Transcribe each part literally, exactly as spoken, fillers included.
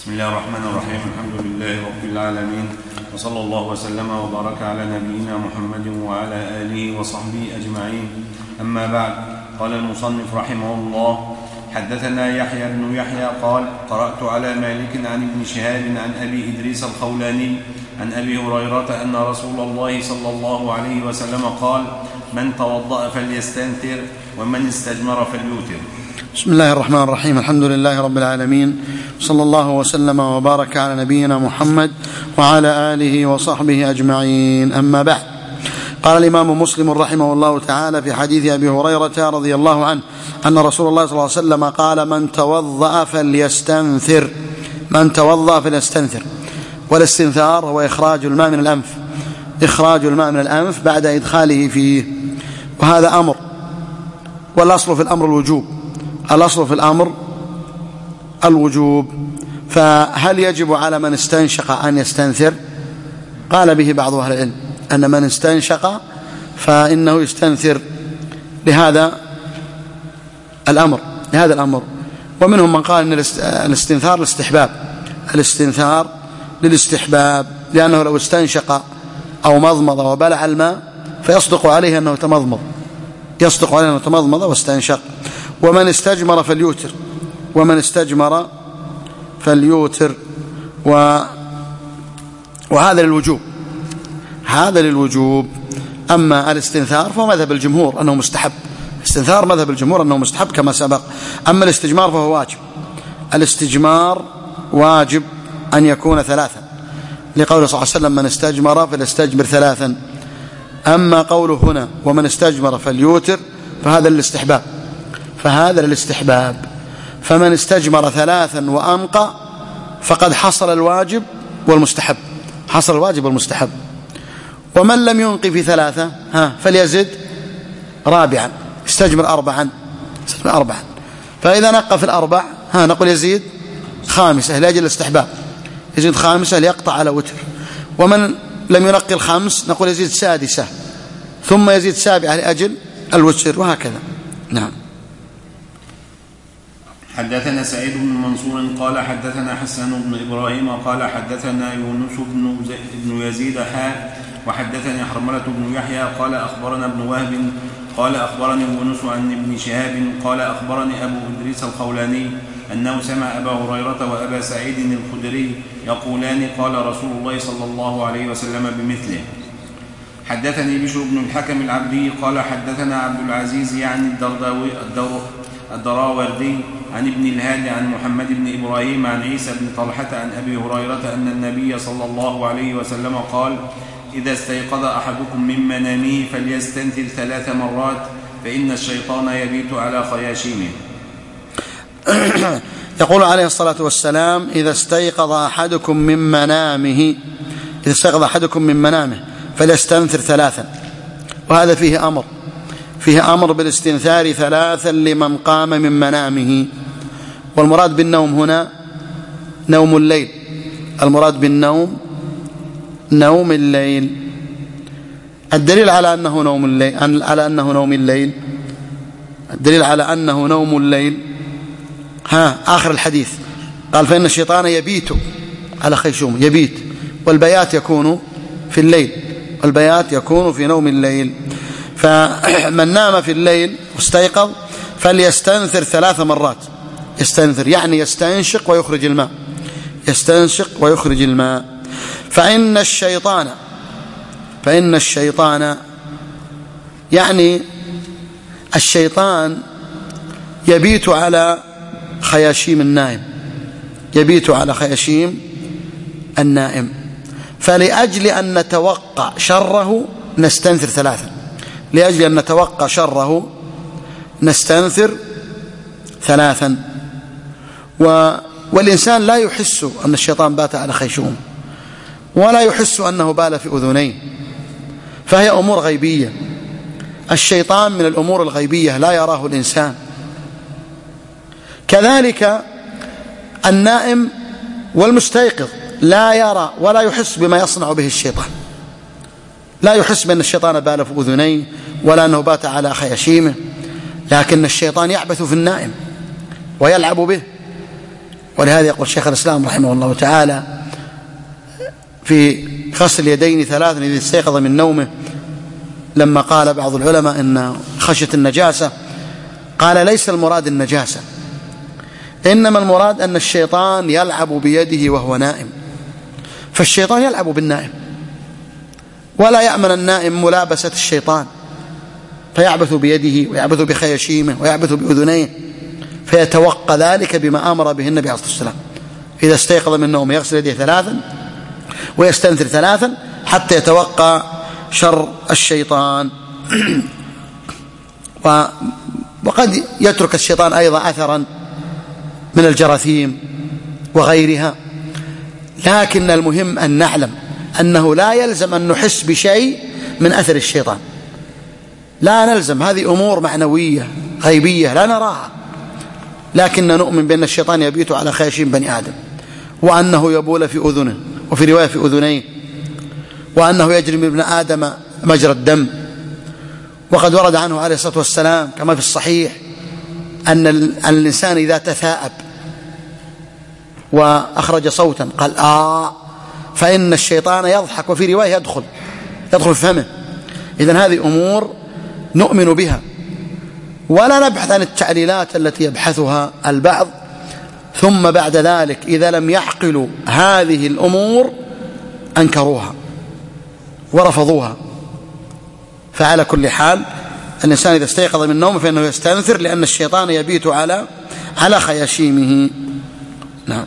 بسم الله الرحمن الرحيم. الحمد لله رب العالمين، وصلى الله وسلم وبارك على نبينا محمد وعلى آله وصحبه أجمعين. أما بعد، قال المصنف رحمه الله: حدثنا يحيى بن يحيى قال: قرأت على مالك عن ابن شهاب عن أبي إدريس الخولاني عن أبي هريرة أن رسول الله صلى الله عليه وسلم قال: من توضأ فليستنثر ومن استجمر فليوتر. بسم الله الرحمن الرحيم. الحمد لله رب العالمين، صلى الله وسلم وبارك على نبينا محمد وعلى آله وصحبه أجمعين. أما بعد، قال الإمام مسلم رحمه الله تعالى في حديث أبي هريرة رضي الله عنه أن رسول الله صلى الله عليه وسلم قال: من توضأ فليستنثر من توضأ فليستنثر والاستنثار هو إخراج الماء من الأنف إخراج الماء من الأنف بعد إدخاله فيه، وهذا أمر، والأصل في الأمر الوجوب الأصل في الأمر الوجوب فهل يجب على من استنشق أن يستنثر؟ قال به بعض أهل العلم أن من استنشق فإنه يستنثر لهذا الأمر لهذا الأمر ومنهم من قال أن الاستنثار للاستحباب الاستنثار للاستحباب لأنه لو استنشق أو مضمض وبلع الماء فيصدق عليه أنه تمضمض يصدق عليه أنه تمضمض واستنشق. ومن استجمر فليوتر ومن استجمر فليوتر و... وهذا للوجوب هذا للوجوب. أما الاستنثار فهو مذهب الجمهور أنه مستحب استنثار مذهب الجمهور أنه مستحب كما سبق. أما الاستجمار فهو واجب الاستجمار واجب أن يكون ثلاثا لقوله صلى الله عليه وسلم: من استجمر فليستجمر ثلاثا. أما قوله هنا: ومن استجمر فليوتر، فهذا للاستحباب فهذا للاستحباب فمن استجمر ثلاثا وأنقى فقد حصل الواجب والمستحب حصل الواجب والمستحب. ومن لم ينقي في ثلاثة ها فليزد رابعا استجمر أربعا استجمر أربعا فإذا نقى في الأربع ها نقول يزيد خامسة لأجل الاستحباب يزيد خامسة ليقطع على وتر. ومن لم ينقي الخمس نقول يزيد سادسة ثم يزيد سابعة لأجل الوتر، وهكذا. نعم. حدثنا سعيد بن منصور قال حدثنا حسن بن إبراهيم قال حدثنا يونس بن يزيد حاء وحدثني حرملة بن يحيى قال أخبرنا ابن وهب قال أخبرني يونس عن ابن شهاب قال أخبرني أبو إدريس الخولاني أنه سمع أبا هريرة وأبا سعيد الخدري يقولان: قال رسول الله صلى الله عليه وسلم بمثله. حدثني بشر بن الحكم العبدي قال حدثنا عبد العزيز يعني الدرداوي الدراوردي عن ابن الهادي عن محمد بن إبراهيم عن عيسى بن طلحة عن أبي هريرة أن النبي صلى الله عليه وسلم قال: إذا استيقظ أحدكم من منامه فليستنثر ثلاث مرات فإن الشيطان يبيت على خياشيمه. يقول عليه الصلاة والسلام: إذا استيقظ أحدكم من منامه إذا استيقظ أحدكم من منامه فليستنثر ثلاثا، وهذا فيه أمر فيه أمر بالاستنثار ثلاثا لمن قام من منامه. والمراد بالنوم هنا نوم الليل المراد بالنوم نوم الليل. الدليل على أنه نوم الليل على أنه نوم الليل الدليل على أنه نوم الليل ها آخر الحديث قال: فإن الشيطان يبيت على خيشوم يبيت، والبيات يكون في الليل والبيات يكون في نوم الليل. فمن نام في الليل واستيقظ فليستنثر ثلاث مرات يستنثر يعني يستنشق ويخرج الماء يستنشق ويخرج الماء فإن الشيطان فإن الشيطان يعني الشيطان يبيت على خياشيم النائم يبيت على خياشيم النائم فلأجل أن نتوقع شره نستنثر ثلاثا لأجل أن نتوقع شره نستنثر ثلاثا و... والإنسان لا يحس أن الشيطان بات على خيشوم ولا يحس أنه بال في أذنيه، فهي أمور غيبية. الشيطان من الأمور الغيبية لا يراه الإنسان. كذلك النائم والمستيقظ لا يرى ولا يحس بما يصنع به الشيطان لا يحس بأن الشيطان بال في أذنيه ولا أنه بات على خياشيمه، لكن الشيطان يعبث في النائم ويلعب به ولهذا يقول شيخ الإسلام رحمه الله تعالى في غسل اليدين ثلاثا إذا استيقظ من نومه، لما قال بعض العلماء إن خشية النجاسة، قال ليس المراد النجاسة، إنما المراد أن الشيطان يلعب بيده وهو نائم، فالشيطان يلعب بالنائم، ولا يأمن النائم ملابسة الشيطان، فيعبث بيده ويعبث بخيشيمه ويعبث بأذنيه، فيتوقى ذلك بما أمر به النبي عليه الصلاة والسلام: إذا استيقظ من نومه يغسل يديه ثلاثا ويستنثر ثلاثا حتى يتوقى شر الشيطان. وقد يترك الشيطان أيضا أثرا من الجراثيم وغيرها، لكن المهم أن نعلم أنه لا يلزم أن نحس بشيء من أثر الشيطان، لا نلزم، هذه أمور معنوية غيبية لا نراها، لكن نؤمن بأن الشيطان يبيت على خياشيم بني آدم، وأنه يبول في أذنه، وفي رواية في أذنيه، وأنه يجري من ابن آدم مجرى الدم. وقد ورد عنه عليه الصلاة والسلام كما في الصحيح أن الإنسان إذا تثاءب وأخرج صوتا قال آه فإن الشيطان يضحك، وفي رواية يدخل يدخل في فمه. إذن هذه أمور نؤمن بها، ولا نبحث عن التعليلات التي يبحثها البعض، ثم بعد ذلك إذا لم يعقلوا هذه الأمور أنكروها ورفضوها. فعلى كل حال الإنسان إذا استيقظ من نومه فإنه يستنثر، لأن الشيطان يبيت على على خياشيمه. نعم.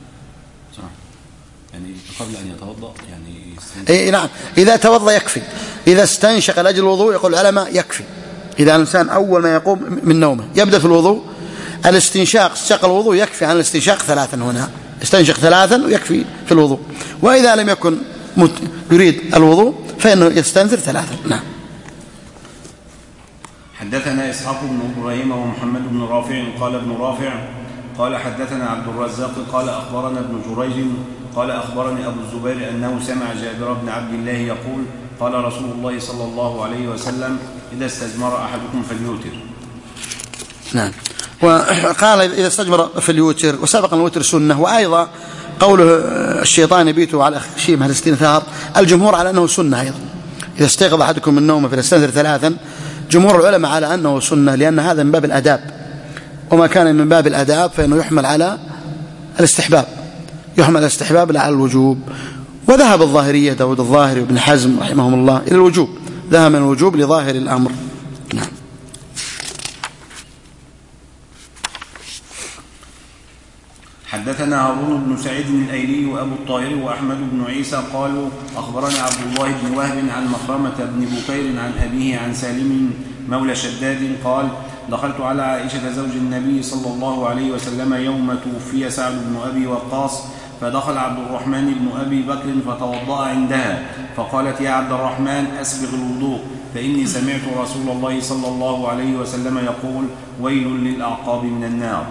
يعني قبل أن يتوضأ يعني إيه نعم، إذا توضأ يكفي، إذا استنشق لأجل الوضوء يقول العلماء يكفي. إذا الإنسان أول ما يقوم من نومه يبدأ في الوضوء، الاستنشاق استنشاق الوضوء يكفي عن الاستنشاق ثلاثا، هنا استنشق ثلاثا ويكفي في الوضوء، وإذا لم يكن يريد الوضوء فإنه يستنثر ثلاثا. نعم. حدثنا إسحاق بن إبراهيم ومحمد بن رافع قال ابن رافع قال حدثنا عبد الرزاق قال أخبرنا ابن جريج قال أخبرني أبو الزبير أنه سمع جابر بن عبد الله يقول قال رسول الله صلى الله عليه وسلم: إذا استجمر أحدكم فليوتر. نعم. وقال إذا استجمر فليوتر، وسبق الوتر سنة، وأيضا قوله الشيطان يبيت على خياشيمه الاستنثار، الجمهور على أنه سنة أيضا. إذا استيقظ أحدكم من نومه فليستنثر ثلاثا، جمهور العلماء على أنه سنة، لأن هذا من باب الأداب، وما كان من باب الأداب فإنه يحمل على الاستحباب، يحمل الاستحباب لا على الوجوب. وذهب الظاهرية داود الظاهري وابن حزم رحمهم الله إلى الوجوب، ذهب من الوجوب لظاهر الأمر. نعم. حدثنا هارون بن سعيد الأيلي وأبو الطاهر وأحمد بن عيسى قالوا أخبرنا عبد الله بن وهب عن مخرمة بن بكير عن أبيه عن سالم مولى شداد قال: دخلت على عائشة زوج النبي صلى الله عليه وسلم يوم توفي سعد بن أبي وقاص، فدخل عبد الرحمن بن أبي بكر فتوضأ عندها، فقالت: يا عبد الرحمن أسبغ الوضوء، فإني سمعت رسول الله صلى الله عليه وسلم يقول: ويل للأعقاب من النار.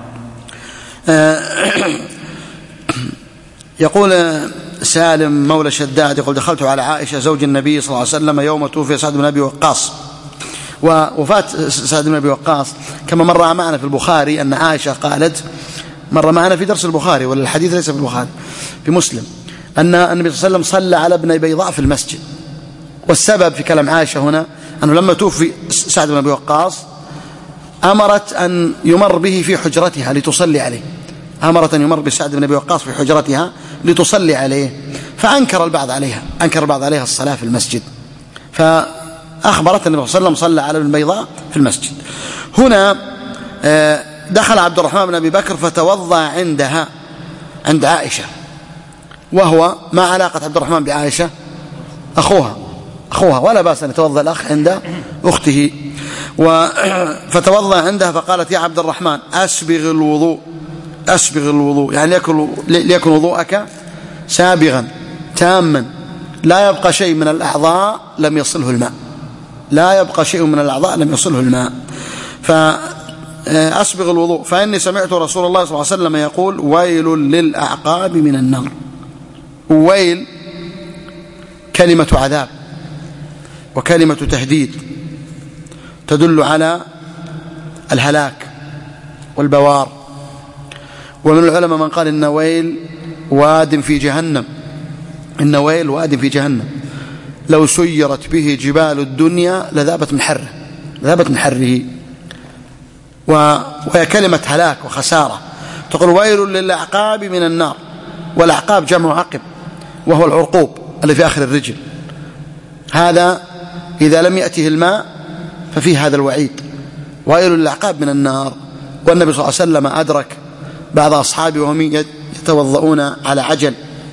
يقول سالم مولى شداد يقول: دخلت على عائشة زوج النبي صلى الله عليه وسلم يوم توفي سعد بن أبي وقاص. ووفاة سعد بن أبي وقاص كما مر معنا في البخاري أن عائشة قالت، مر معنا في درس البخاري ولا الحديث ليس في البخاري، في مسلم، أن النبي صلى الله عليه وسلم صلى على ابن بيضاء في المسجد. والسبب في كلام عائشة هنا أنه لما توفي سعد بن أبي وقاص أمرت أن يمر به في حجرتها لتصلي عليه، أمرت أن يمر بسعد بن أبي وقاص في حجرتها لتصلي عليه، فأنكر البعض عليها أنكر البعض عليها الصلاة في المسجد، فأخبرت النبي صلى الله عليه وسلم صلى على ابن بيضاء في المسجد. هنا دخل عبد الرحمن بن أبي بكر فتوضأ عندها عند عائشة، وهو ما علاقة عبد الرحمن بعائشة؟ أخوها أخوها ولا بأس أن يتوضأ الأخ عند أخته. فتوضأ عندها فقالت: يا عبد الرحمن أسبغ الوضوء أسبغ الوضوء، يعني ليكن, ليكن وضوءك سابغا تاما، لا يبقى شيء من الأعضاء لم يصله الماء، لا يبقى شيء من الأعضاء لم يصله الماء. فأسبغ الوضوء، فإني سمعت رسول الله صلى الله عليه وسلم يقول: ويل للأعقاب من النار. ويل كلمة عذاب وكلمة تهديد تدل على الهلاك والبوار. ومن العلماء من قال إن ويل واد في جهنم، إن ويل واد في جهنم لو سيرت به جبال الدنيا لذابت من حره، لذابت من حره. وهي كلمة هلاك وخسارة. تقول ويل للأعقاب من النار، والأعقاب جمع عقب وهو العرقوب اللي في آخر الرجل. هذا إذا لم يأته الماء ففيه هذا الوعيد، ويل للأعقاب من النار. والنبي صلى الله عليه وسلم أدرك بعض أصحابه وهم يتوضؤون على عجل،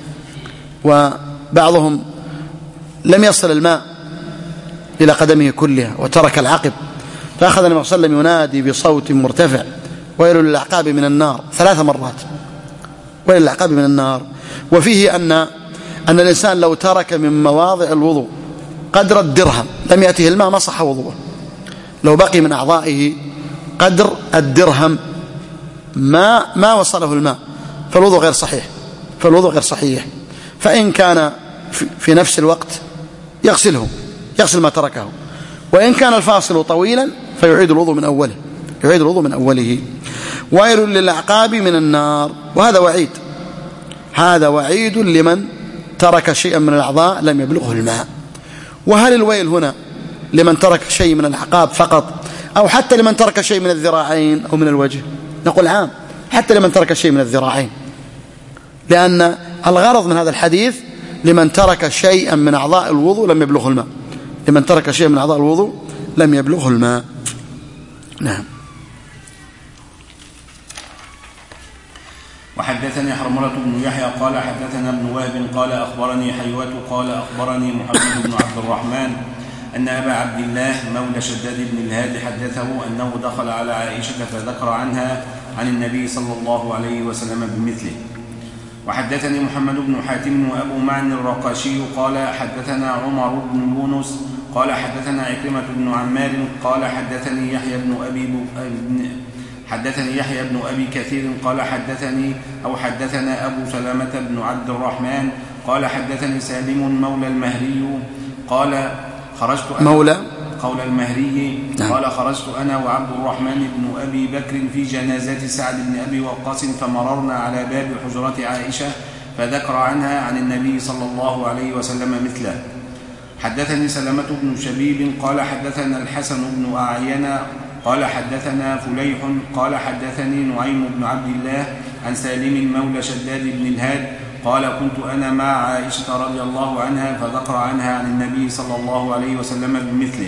وبعضهم لم يصل الماء إلى قدمه كلها وترك العقب، فأخذ النبي صلى الله عليه وسلم ينادي بصوت مرتفع ويل للأعقاب من النار ثلاث مرات، ويل للأعقاب من النار. وفيه أن أن الإنسان لو ترك من مواضع الوضوء قدر الدرهم لم يأته الماء ما صح وضوءه. لو بقي من أعضائه قدر الدرهم ما ما وصله الماء فالوضوء غير صحيح، فالوضوء غير صحيح. فإن كان في نفس الوقت يغسله، يغسل ما تركه، وإن كان الفاصل طويلا فيعيد الوضوء من أوله، يعيد الوضوء من أوله. ويل للأعقاب من النار، وهذا وعيد، هذا وعيد لمن ترك شيئا من الأعضاء لم يبلغه الماء. وهل الويل هنا لمن ترك شيء من الأعقاب فقط، أو حتى لمن ترك شيء من الذراعين أو من الوجه؟ نقول عام، حتى لمن ترك شيء من الذراعين، لأن الغرض من هذا الحديث لمن ترك شيئا من أعضاء الوضوء لم يبلغه الماء، لمن ترك شيئا من أعضاء الوضوء لم يبلغه الماء. نعم. وحدثني حرملة بن يحيى قال حدثنا ابن وهب قال أخبرني حيوة قال أخبرني محمد بن عبد الرحمن أن أبا عبد الله مولى شداد بن الهاد حدثه أنه دخل على عائشة فذكر عنها عن النبي صلى الله عليه وسلم بمثله. وحدثني محمد بن حاتم وأبو معن الرقاشي قال حدثنا عمر بن يونس قال حدثنا عكرمة بن عمار قال حدثني يحيى بن أبي بن حدثني يحيى بن أبي كثير قال حدثني أو حدثنا أبو سلامة بن عبد الرحمن قال حدثني سالم مولى المهري قال خرجت أنا مولى قول المهري قال خرجت أنا وعبد الرحمن بن أبي بكر في جنازة سعد بن أبي وقاص فمررنا على باب حجرة عائشة فذكر عنها عن النبي صلى الله عليه وسلم مثله. حدثني سلمة بن شبيب قال حدثنا الحسن بن أعين قال حدثنا فليح قال حدثني نعيم بن عبد الله عن سالم مولى شداد بن الهاد قال كنت أنا مع عائشة رضي الله عنها فذكر عنها عن النبي صلى الله عليه وسلم بمثله.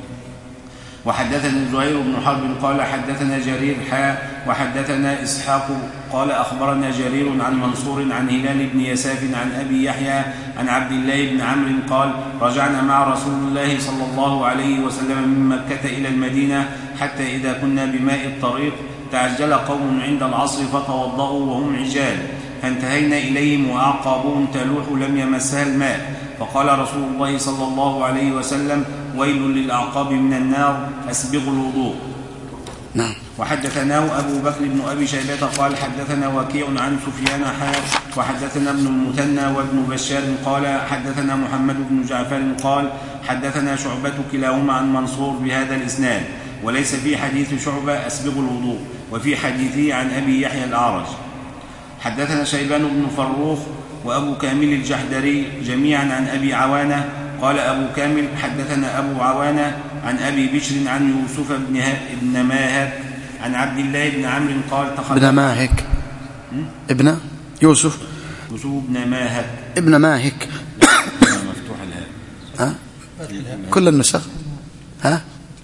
وحدثني زهير بن حرب قال حدثنا جرير حاء وحدثنا إسحاق قال أخبرنا جرير عن منصور عن هلال بن يساف عن أبي يحيى عن عبد الله بن عمرو قال رجعنا مع رسول الله صلى الله عليه وسلم من مكة إلى المدينة حتى إذا كنا بماء الطريق تعجل قوم عند العصر فتوضأوا وهم عجال فانتهينا إليهم وأعقابهم تلوح لم يمسها الماء فقال رسول الله صلى الله عليه وسلم ويل للأعقاب من النار أسبغوا الوضوء. نعم. وحدثناه أبو بكر بن أبي شيبة قال حدثنا وكيع عن سفيان حاء وحدثنا ابن المثنى وابن بشار قال حدثنا محمد بن جعفر قال حدثنا شعبة كلاهما عن منصور بهذا الإسناد وليس في حديث شعبة أسبغوا الوضوء وفي حديثه عن أبي يحيى الأعرج. حدثنا شيبان بن فروخ وأبو كامل الجحدري جميعا عن أبي عوانة قال أبو كامل حدثنا أبو عوانة عن أبي بشر عن يوسف بن, ابن ماهك عن عبد الله بن عمرو قال تخلف ابن ماهك ابن يوسف يوسف بن ماهك ابن ماهك مفتوح الهاء ها كل النسخ ها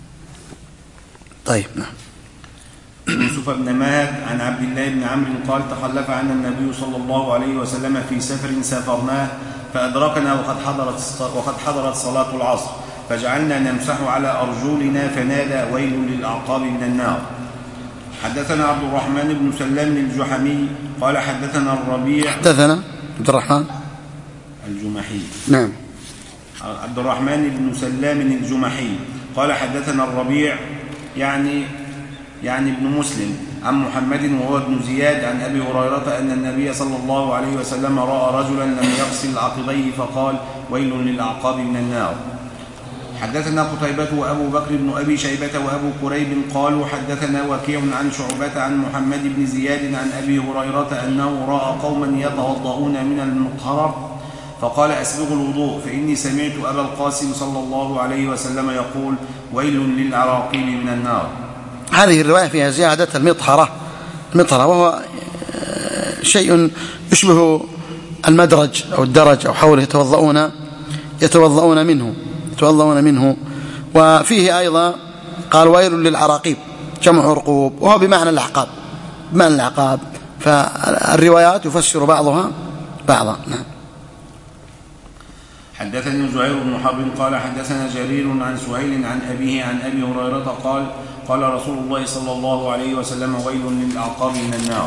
طيب. نعم. يوسف بن ماهك عن عبد الله بن عمرو قال تخلف عنا النبي صلى الله عليه وسلم في سفر سافرناه فأدركنا وقد حضرت وقد حضرت صلاة العصر فجعلنا نمسح على أرجلنا فنادى ويل للأعقاب من النار. حدثنا عبد الرحمن بن سلام الجحمي قال حدثنا الربيع حدثنا عبد الرحمن الجمحي نعم عبد الرحمن بن سلام الجمحي قال حدثنا الربيع يعني يعني ابن مسلم عن محمد وهو ابن زياد عن أبي هريرة أن النبي صلى الله عليه وسلم رأى رجلا لم يغسل عقبيه فقال ويل للأعقاب من النار. حدثنا قتيبة وأبو بكر بن أبي شيبة وأبو كريب قالوا حدثنا وكيع عن شعبة عن محمد بن زياد عن أبي هريرة أنه رأى قوما يتوضؤون من المطهرة فقال أسبغوا الوضوء فإني سمعت أبا القاسم صلى الله عليه وسلم يقول ويل للعراقيل من النار. هذه الرواية فيها زيادة المطهرة المطهرة وهو شيء يشبه المدرج أو الدرج أو حوله يتوضؤون يتوضؤون منه يتوضؤون منه وفيه أيضا قال ويل للعراقيب جمع عرقوب وهو بمعنى الأعقاب بمعنى الأعقاب فالروايات يفسر بعضها بعضا. نعم. حدثني زهير بن حرب قال حدثنا جرير عن سهيل عن أبيه عن أبي هريرة قال قال رسول الله صلى الله عليه وسلم ويل للأعقاب من النار.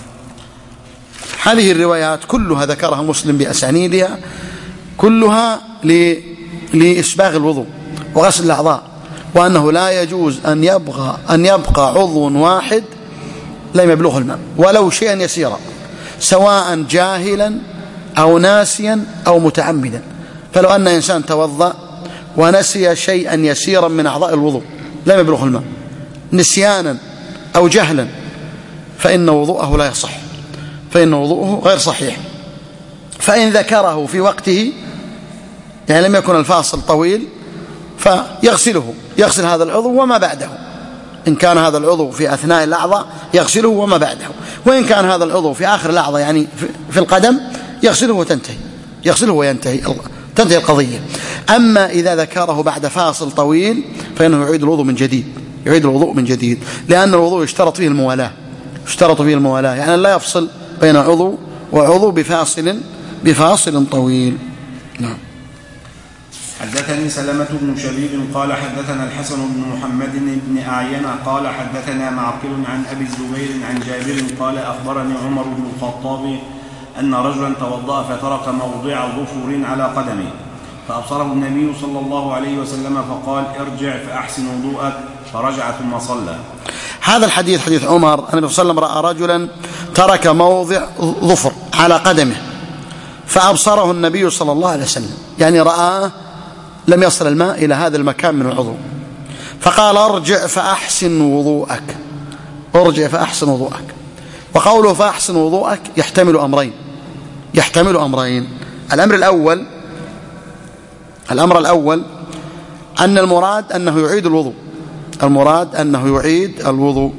هذه الروايات كلها ذكرها مسلم بأسانيدها كلها لإسباغ الوضوء وغسل الأعضاء وأنه لا يجوز أن يبقى أن يبقى عضو واحد لم يبلغه الماء ولو شيئا يسيرا سواء جاهلا أو ناسيا أو متعمدا. فلو أن إنسان توضأ ونسي شيئا يسيرا من أعضاء الوضوء لم يبلغه الماء نسيانا أو جهلا فإن وضوءه لا يصح فإن وضوءه غير صحيح. فإن ذكره في وقته يعني لم يكن الفاصل طويل فيغسله يغسل هذا العضو وما بعده إن كان هذا العضو في أثناء اللحظة يغسله وما بعده وإن كان هذا العضو في آخر اللحظة يعني في القدم يغسله وتنتهي يغسله وينتهي تنتهي القضية. أما إذا ذكره بعد فاصل طويل فإنه يعيد الوضوء من جديد يعيد الوضوء من جديد لأن الوضوء يشترط فيه الموالاة يشترط فيه الموالاة يعني لا يفصل بين عضو وعضو بفاصل بفاصل طويل. نعم. حدثني سلمة بن شبيب قال حدثنا الحسن بن محمد بن أعين قال حدثنا معقل عن أبي الزبير عن جابر قال أخبرني عمر بن الخطاب أن رجلا توضأ فترك موضع ظفر على قدمه فأبصره النبي صلى الله عليه وسلم فقال ارجع فأحسن وضوءك فرجع ثم صلى. هذا الحديث حديث عمر أن النبي صلى الله عليه وسلم رأى رجلا ترك موضع ظفر على قدمه فأبصره النبي صلى الله عليه وسلم يعني رآه لم يصل الماء إلى هذا المكان من العضو فقال ارجع فأحسن وضوءك ارجع فأحسن وضوءك. وقوله فأحسن وضوءك يحتمل أمرين يحتمل أمرين الأمر الأول الأمر الأول أن المراد أنه يعيد الوضوء المراد أنه يعيد الوضوء.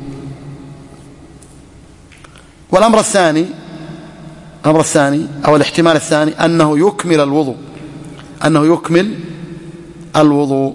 والأمر الثاني الأمر الثاني أو الاحتمال الثاني أنه يكمل الوضوء أنه يكمل الوضوء.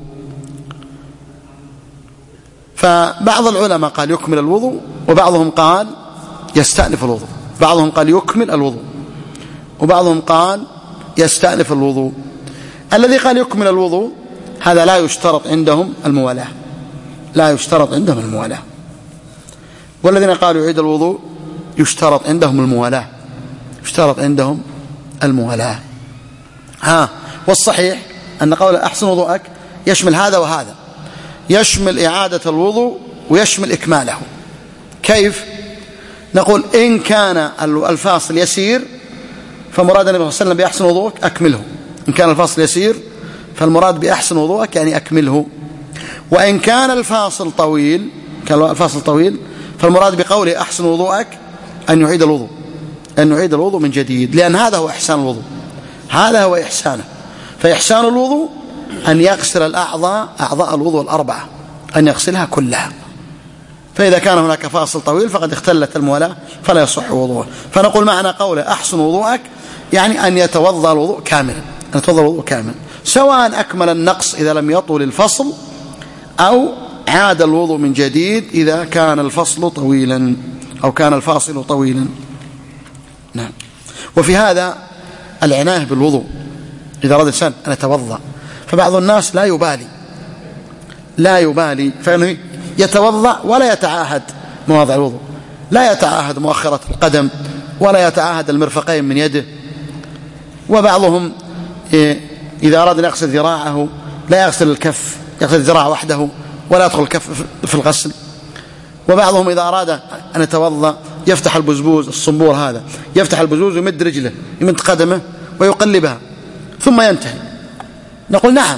فبعض العلماء قال يكمل الوضوء وبعضهم قال يستأنف الوضوء بعضهم قال يكمل الوضوء وبعضهم قال يستأنف الوضوء. الذي قال يكمل الوضوء هذا لا يشترط عندهم الموالاة لا يشترط عندهم الموالاة والذين قالوا يعيد الوضوء يشترط عندهم الموالاة يشترط عندهم الموالاة. ها والصحيح أن قول أحسن وضوءك يشمل هذا وهذا يشمل إعادة الوضوء ويشمل إكماله. كيف؟ نقول إن كان الفاصل يسير فمراد النبي صلى الله عليه وسلم بأحسن وضوءك أكمله إن كان الفاصل يسير فالمراد بأحسن وضوءك يعني أكمله. وإن كان الفاصل طويل كان الفاصل طويل فالمراد بقوله أحسن وضوءك أن يعيد الوضوء أن يعيد الوضوء من جديد لأن هذا هو إحسان الوضوء هذا هو إحسانه. فإحسان الوضوء أن يغسل الأعضاء أعضاء الوضوء الأربعة أن يغسلها كلها. فإذا كان هناك فاصل طويل فقد اختلت الموالاة فلا يصح وضوءه. فنقول معنى قوله أحسن وضوءك يعني أن يتوضأ الوضوء كاملا أن يتوضأ الوضوء كاملا سواء أكمل النقص إذا لم يطول الفصل أو عاد الوضوء من جديد إذا كان الفصل طويلا أو كان الفاصل طويلا. نعم. وفي هذا العناية بالوضوء إذا أراد الإنسان أن يتوضأ فبعض الناس لا يبالي لا يبالي فإنه يتوضأ ولا يتعاهد مواضع الوضوء لا يتعاهد مؤخرة القدم ولا يتعاهد المرفقين من يده. وبعضهم إذا أراد أن يغسل ذراعه لا يغسل الكف يغسل الذراع وحده ولا يدخل الكف في الغسل. وبعضهم إذا أراد أن يتوضأ يفتح البزبوز الصنبور هذا يفتح البزبوز ويمد رجله يمد قدمه ويقلبها ثم ينتهي. نقول نعم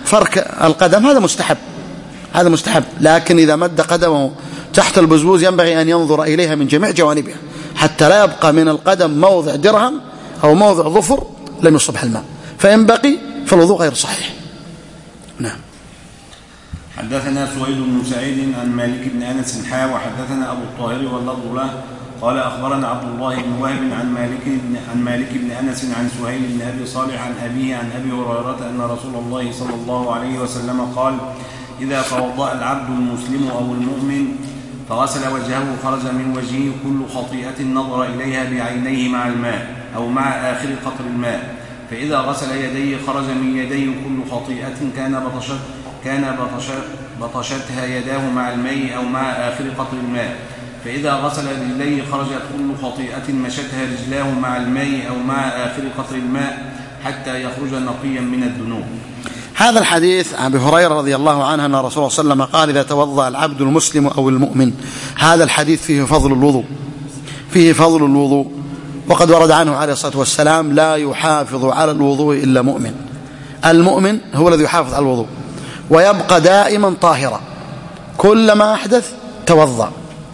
فرك القدم هذا مستحب، هذا مستحب، لكن إذا مد قدمه تحت البزبوز ينبغي أن ينظر إليها من جميع جوانبها حتى لا يبقى من القدم موضع درهم أو موضع ظفر لم يصبح الماء، فإن بقي فالوضوء غير صحيح. نعم. حدثنا سويد بن سعيد عن مالك بن أنس حا وحدثنا أبو الطاهر واللفظ له قال أخبرنا عبد الله بن وهب عن مالك عن مالك بن أنس عن سهيل بن أبي صالح عن أبيه عن أبي هريرة أن رسول الله صلى الله عليه وسلم قال: إذا توضأ العبد المسلم أو المؤمن فغسل وجهه خرج من وجهه كل خطيئة نظر إليها بعينيه مع الماء أو مع آخر قطر الماء، فإذا غسل يديه خرج من يديه كل خطيئة كان بطشت كان بطشت بطشتها يداه مع الماء أو مع آخر قطر الماء، فإذا غسل رجليه خرجت كل خطيئة مشتها رجلاه مع الماء أو مع آخر قطر الماء حتى يخرج نقيا من الذنوب. هذا الحديث عن أبي هريرة رضي الله عنه أن رسول الله صلى الله عليه وسلم قال: إذا توضأ العبد المسلم أو المؤمن. هذا الحديث فيه فضل الوضوء، فيه فضل الوضوء، وقد ورد عنه عليه الصلاة والسلام: لا يحافظ على الوضوء إلا مؤمن. المؤمن هو الذي يحافظ على الوضوء ويبقى دائما طاهرا، كلما أحدث توضأ.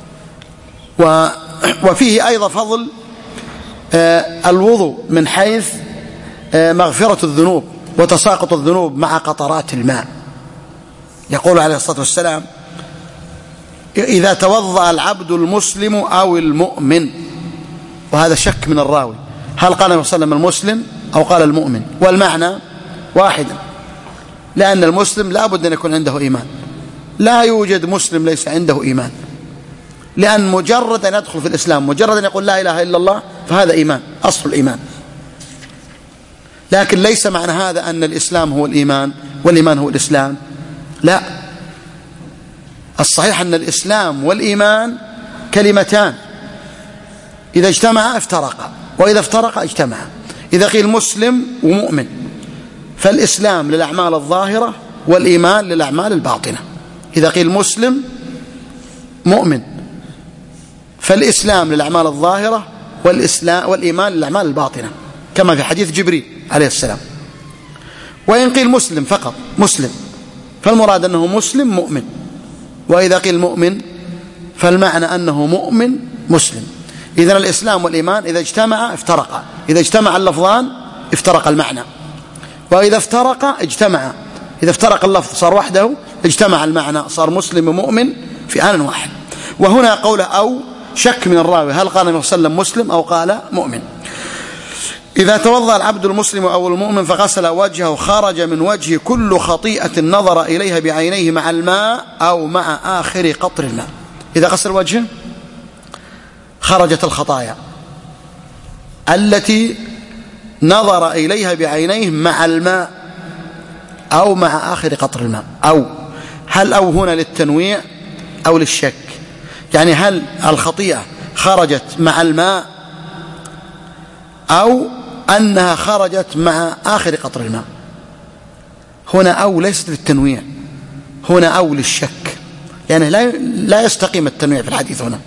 وفيه أيضا فضل الوضوء من حيث مغفرة الذنوب وتساقط الذنوب مع قطرات الماء. يقول عليه الصلاة والسلام: إذا توضأ العبد المسلم أو المؤمن، وهذا شك من الراوي، هل قال النبي صلى الله عليه وسلم المسلم أو قال المؤمن؟ والمعنى واحد، لأن المسلم لا بد أن يكون عنده إيمان، لا يوجد مسلم ليس عنده إيمان، لأن مجرد أن يدخل في الإسلام، مجرد أن يقول لا إله إلا الله، فهذا إيمان، أصل الإيمان. لكن ليس معنى هذا أن الإسلام هو الإيمان والإيمان هو الإسلام، لا، الصحيح أن الإسلام والإيمان كلمتان إذا اجتمعا افترقا، وإذا افترقا اجتمعا. إذا قيل مسلم ومؤمن فالإسلام للأعمال الظاهرة والإيمان للأعمال الباطنة. إذا قيل مسلم مؤمن فالإسلام للأعمال الظاهرة والإسلام والإيمان للأعمال الباطنة، كما في حديث جبريل عليه السلام. وإن قيل مسلم فقط مسلم فالمراد أنه مسلم مؤمن، وإذا قيل مؤمن فالمعنى أنه مؤمن مسلم. إذن الإسلام والإيمان إذا اجتمع افترقا، إذا اجتمع اللفظان افترق المعنى، وإذا افترق اجتمع، إذا افترق اللفظ صار وحده، اجتمع المعنى صار مسلم ومؤمن في آن واحد. وهنا قوله أو شك من الراوي، هل قال النبي صلى الله عليه وسلم مسلم أو قال مؤمن. إذا توضأ العبد المسلم أو المؤمن فغسل وجهه خرج من وجهه كل خطيئة نظر إليها بعينيه مع الماء أو مع آخر قطر الماء. إذا غسل وجهه خرجت الخطايا التي نظر إليها بعينيه مع الماء أو مع آخر قطر الماء. أو هل أو هنا للتنويع أو للشك؟ يعني هل الخطيئة خرجت مع الماء أو أنها خرجت مع آخر قطر الماء؟ هنا أو ليست للتنويع، هنا أو للشك، يعني لا لا يستقيم التنويع في الحديث هنا،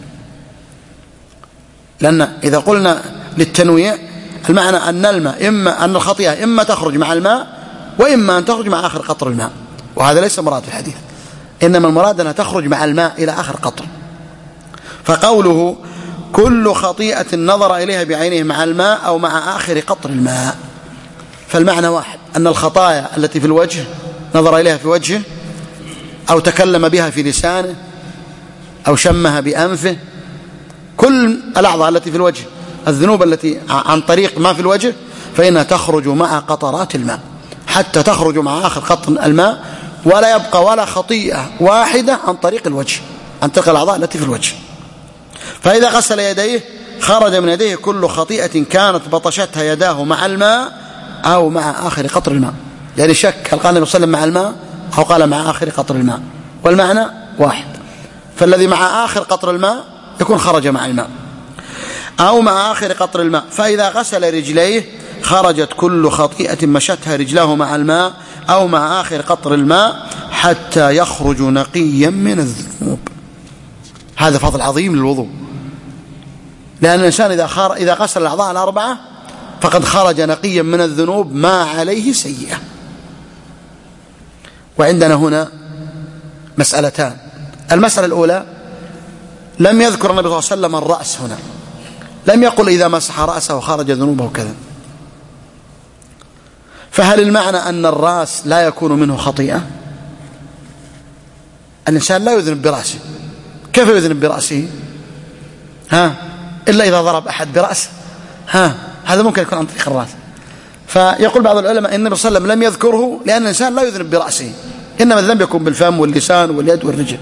لأن إذا قلنا للتنويع المعنى أن الماء إما أن الخطيئة إما تخرج مع الماء وإما أن تخرج مع آخر قطر الماء، وهذا ليس مراد في الحديث، إنما المراد أنها تخرج مع الماء إلى آخر قطر. فقوله كل خطيئة نظر إليها بعينيه مع الماء أو مع آخر قطر الماء، فالمعنى واحد، أن الخطايا التي في الوجه نظر إليها في وجهه أو تكلم بها في لسانه أو شمها بأنفه، كل الأعضاء التي في الوجه، الذنوب التي عن طريق ما في الوجه، فإنها تخرج مع قطرات الماء حتى تخرج مع آخر قطر الماء، ولا يبقى ولا خطيئة واحدة عن طريق الوجه، عن طريق الأعضاء التي في الوجه. فإذا غسل يديه خرج من يديه كل خطيئة كانت بطشتها يداه مع الماء أو مع آخر قطر الماء. يعني شك هل قال النبي صلى الله عليه وسلم مع الماء أو قال مع آخر قطر الماء، والمعنى واحد، فالذي مع آخر قطر الماء يكون خرج مع الماء أو مع آخر قطر الماء. فإذا غسل رجليه خرجت كل خطيئة مشتها رجلاه مع الماء أو مع آخر قطر الماء حتى يخرج نقيا من الذنوب. هذا فضل عظيم للوضوء، لأن الإنسان إذا, خار... إذا غسل الأعضاء الأربعة فقد خرج نقيا من الذنوب ما عليه سيئة. وعندنا هنا مسألتان. المسألة الأولى لم يذكر النبي صلى الله عليه وسلم الرأس هنا، لم يقل إذا مسح رأسه خرج ذنوبه كذا، فهل المعنى أن الرأس لا يكون منه خطيئة؟ الإنسان لا يذنب برأسه، كيف يذنب برأسه؟ ها إلا إذا ضرب أحد برأسه، ها هذا ممكن يكون عن طريق الرأس. فيقول بعض العلماء أن النبي صلى الله عليه وسلم لم يذكره لأن الإنسان لا يذنب برأسه، إنما الذنب يكون بالفم واللسان واليد والرجل.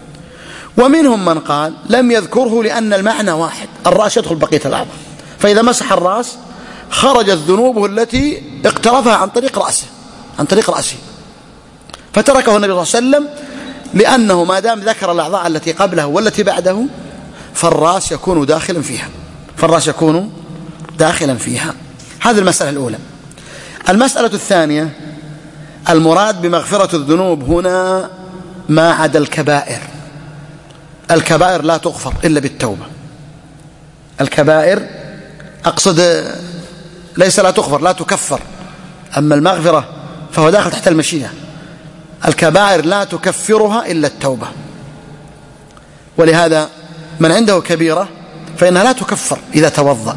ومنهم من قال لم يذكره لأن المعنى واحد، الرأس يدخل بقية الأعضاء، فإذا مسح الرأس خرجت ذنوبه التي اقترفها عن طريق رأسه عن طريق رأسه فتركه النبي صلى الله عليه وسلم، لأنه ما دام ذكر الأعضاء التي قبله والتي بعده فالرأس يكون داخلا فيها فالرأس يكون داخلا فيها. هذه المسألة الأولى. المسألة الثانية المراد بمغفرة الذنوب هنا ما عدا الكبائر. الكبائر لا تغفر إلا بالتوبة. الكبائر أقصد ليس لا تغفر، لا تكفر، أما المغفرة فهو داخل تحت المشيئة. الكبائر لا تكفرها إلا التوبة، ولهذا من عنده كبيرة فإنها لا تكفر إذا توضأ،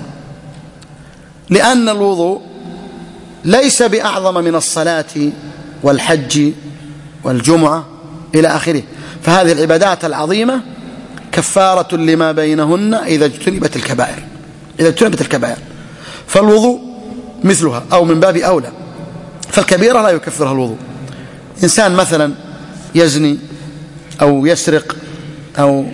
لأن الوضوء ليس بأعظم من الصلاة والحج والجمعة إلى آخره، فهذه العبادات العظيمة كفارة لما بينهن إذا اجتنبت الكبائر إذا اجتنبت الكبائر فالوضوء مثلها أو من باب أولى. فالكبيرة لا يكفرها الوضوء. إنسان مثلا يزني أو يسرق أو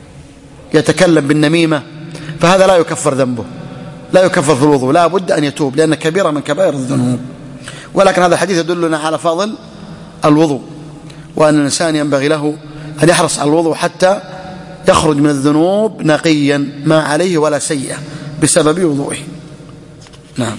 يتكلم بالنميمة فهذا لا يكفر ذنبه، لا يكفر في الوضوء، لا بد أن يتوب لأن كبيرة من كبائر الذنوب. ولكن هذا الحديث يدلنا على فضل الوضوء، وأن الإنسان ينبغي له أن يحرص على الوضوء حتى يخرج من الذنوب نقيا ما عليه ولا سيئة بسبب وضوئه. نعم.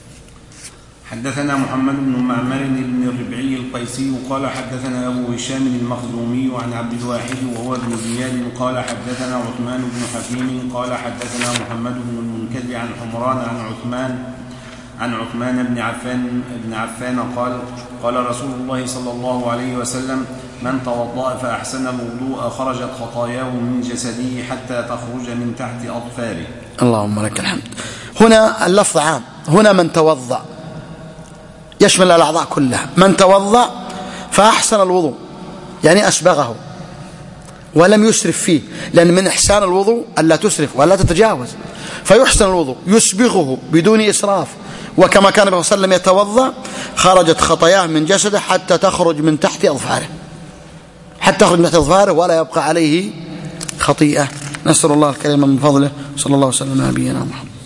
حدثنا محمد بن معمر بن الربعي القيسي قال حدثنا أبو هشام المخزومي عن عبد الواحد وهو ابن زياد قال حدثنا عثمان بن حكيم قال حدثنا محمد بن المنكدر عن حمران عن عثمان عن عثمان بن عفان بن عفان قال قال رسول الله صلى الله عليه وسلم من توضأ فأحسن الوضوء خرجت خطاياه من جسده حتى تخرج من تحت أظفاره. اللهم لك الحمد. هنا اللفظ عام، هنا من توضأ يشمل الأعضاء كلها. من توضأ فأحسن الوضوء يعني أسبغه ولم يسرف فيه، لأن من إحسان الوضوء ألا تسرف ولا تتجاوز، فيحسن الوضوء يسبغه بدون إسراف، وكما كان النبي صلى الله عليه وسلم يتوضأ خرجت خطاياه من جسده حتى تخرج من تحت أظفاره حتى تخرج من تحت أظفاره ولا يبقى عليه خطيئة. نسأل الله الكريم من فضله. صلى الله وسلم على نبينا محمد.